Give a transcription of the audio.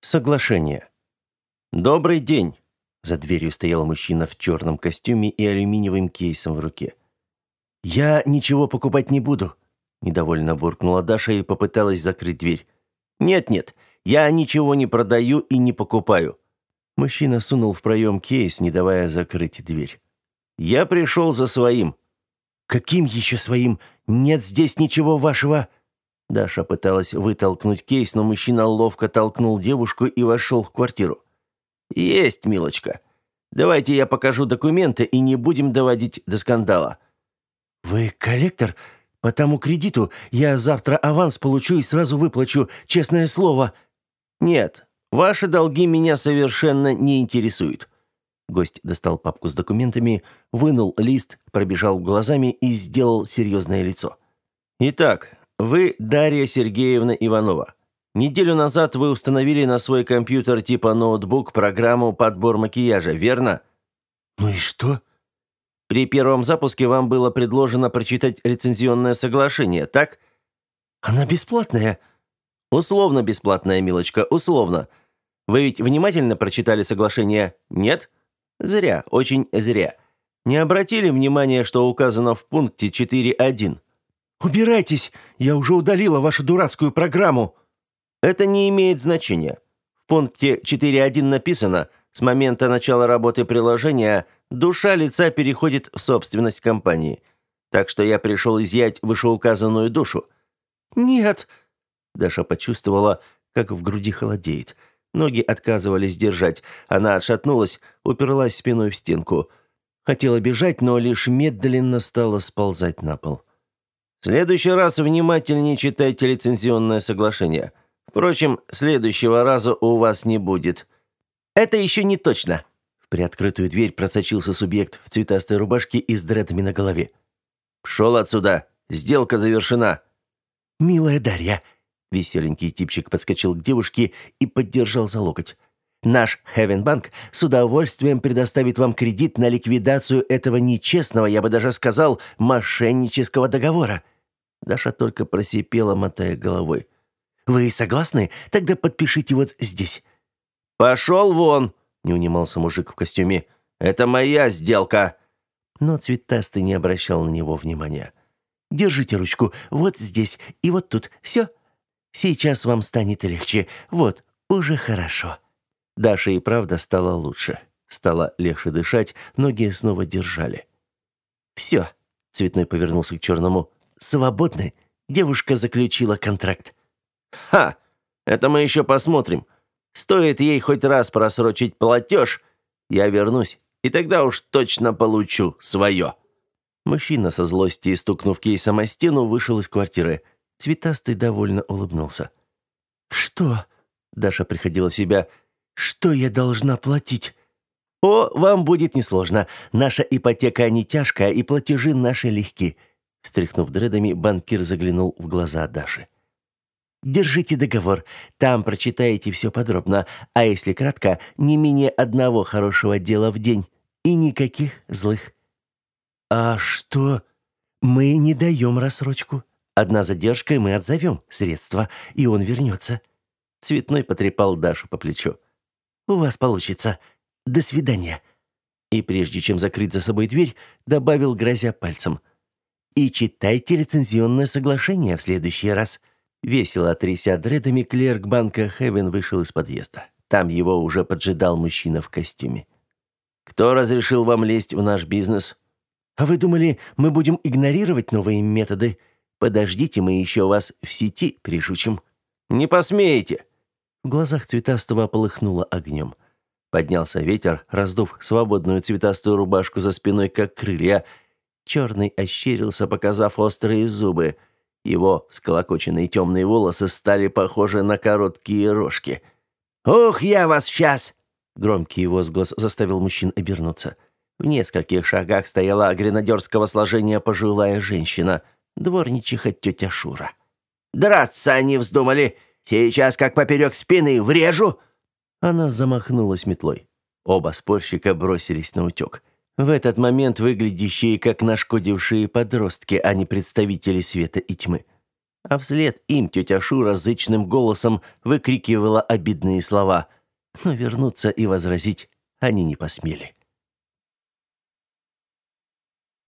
Соглашение. «Добрый день!» За дверью стоял мужчина в черном костюме и алюминиевым кейсом в руке. «Я ничего покупать не буду», – недовольно буркнула Даша и попыталась закрыть дверь. «Нет-нет, я ничего не продаю и не покупаю». Мужчина сунул в проем кейс, не давая закрыть дверь. «Я пришел за своим». «Каким еще своим? Нет здесь ничего вашего...» Даша пыталась вытолкнуть кейс, но мужчина ловко толкнул девушку и вошел в квартиру. «Есть, милочка. Давайте я покажу документы и не будем доводить до скандала». «Вы коллектор? По тому кредиту я завтра аванс получу и сразу выплачу, честное слово». «Нет, ваши долги меня совершенно не интересуют». Гость достал папку с документами, вынул лист, пробежал глазами и сделал серьезное лицо. «Итак, вы Дарья Сергеевна Иванова. Неделю назад вы установили на свой компьютер типа ноутбук программу «Подбор макияжа», верно?» «Ну и что?» «При первом запуске вам было предложено прочитать лицензионное соглашение, так?» «Она бесплатная». «Условно бесплатная, милочка, условно. Вы ведь внимательно прочитали соглашение, нет?» «Зря, очень зря. Не обратили внимания, что указано в пункте 4.1?» «Убирайтесь! Я уже удалила вашу дурацкую программу!» «Это не имеет значения. В пункте 4.1 написано, с момента начала работы приложения душа лица переходит в собственность компании. Так что я пришел изъять вышеуказанную душу». «Нет!» Даша почувствовала, как в груди холодеет. Ноги отказывались держать. Она отшатнулась, уперлась спиной в стенку. Хотела бежать, но лишь медленно стала сползать на пол. «В следующий раз внимательнее читайте лицензионное соглашение. Впрочем, следующего раза у вас не будет». «Это еще не точно». В приоткрытую дверь просочился субъект в цветастой рубашке и с дредами на голове. «Пшел отсюда! Сделка завершена!» «Милая Дарья!» Веселенький типчик подскочил к девушке и поддержал за локоть. «Наш Хевенбанк с удовольствием предоставит вам кредит на ликвидацию этого нечестного, я бы даже сказал, мошеннического договора». Даша только просипела, мотая головой. «Вы согласны? Тогда подпишите вот здесь». «Пошел вон!» – не унимался мужик в костюме. «Это моя сделка!» Но цветастый не обращал на него внимания. «Держите ручку вот здесь и вот тут. Все. Сейчас вам станет легче. Вот, уже хорошо». Даше и правда стало лучше. Стало легче дышать, ноги снова держали. «Все», – Цветной повернулся к черному. «Свободны. Девушка заключила контракт». «Ха! Это мы еще посмотрим. Стоит ей хоть раз просрочить платеж, я вернусь, и тогда уж точно получу свое». Мужчина со злости, стукнув кейсом о стену, вышел из квартиры. Цветастый довольно улыбнулся. «Что?» – Даша приходила в себя. «Что я должна платить?» «О, вам будет несложно. Наша ипотека не тяжкая, и платежи наши легки». Встряхнув дредами, банкир заглянул в глаза Даши. «Держите договор. Там прочитаете все подробно. А если кратко, не менее одного хорошего дела в день. И никаких злых». «А что?» «Мы не даем рассрочку. Одна задержка, и мы отзовем средства, и он вернется». Цветной потрепал Дашу по плечу. «У вас получится. До свидания». И прежде чем закрыть за собой дверь, добавил, грозя пальцем. «И читайте лицензионное соглашение в следующий раз». Весело тряся дредами, клерк банка Хевен вышел из подъезда. Там его уже поджидал мужчина в костюме. «Кто разрешил вам лезть в наш бизнес?» «А вы думали, мы будем игнорировать новые методы? Подождите, мы еще вас в сети пришучим». «Не посмеете!» В глазах цветастого полыхнуло огнем. Поднялся ветер, раздув свободную цветастую рубашку за спиной, как крылья. Черный ощерился, показав острые зубы. Его всколокоченные темные волосы стали похожи на короткие рожки. «Ух, я вас сейчас!» Громкий возглас заставил мужчин обернуться. В нескольких шагах стояла гренадерского сложения пожилая женщина, дворничиха тетя Шура. «Драться они вздумали! Сейчас, как поперек спины, врежу!» Она замахнулась метлой. Оба спорщика бросились наутек. В этот момент выглядящие как нашкодившие подростки, а не представители света и тьмы. А вслед им тетя Шура зычным голосом выкрикивала обидные слова. Но вернуться и возразить они не посмели.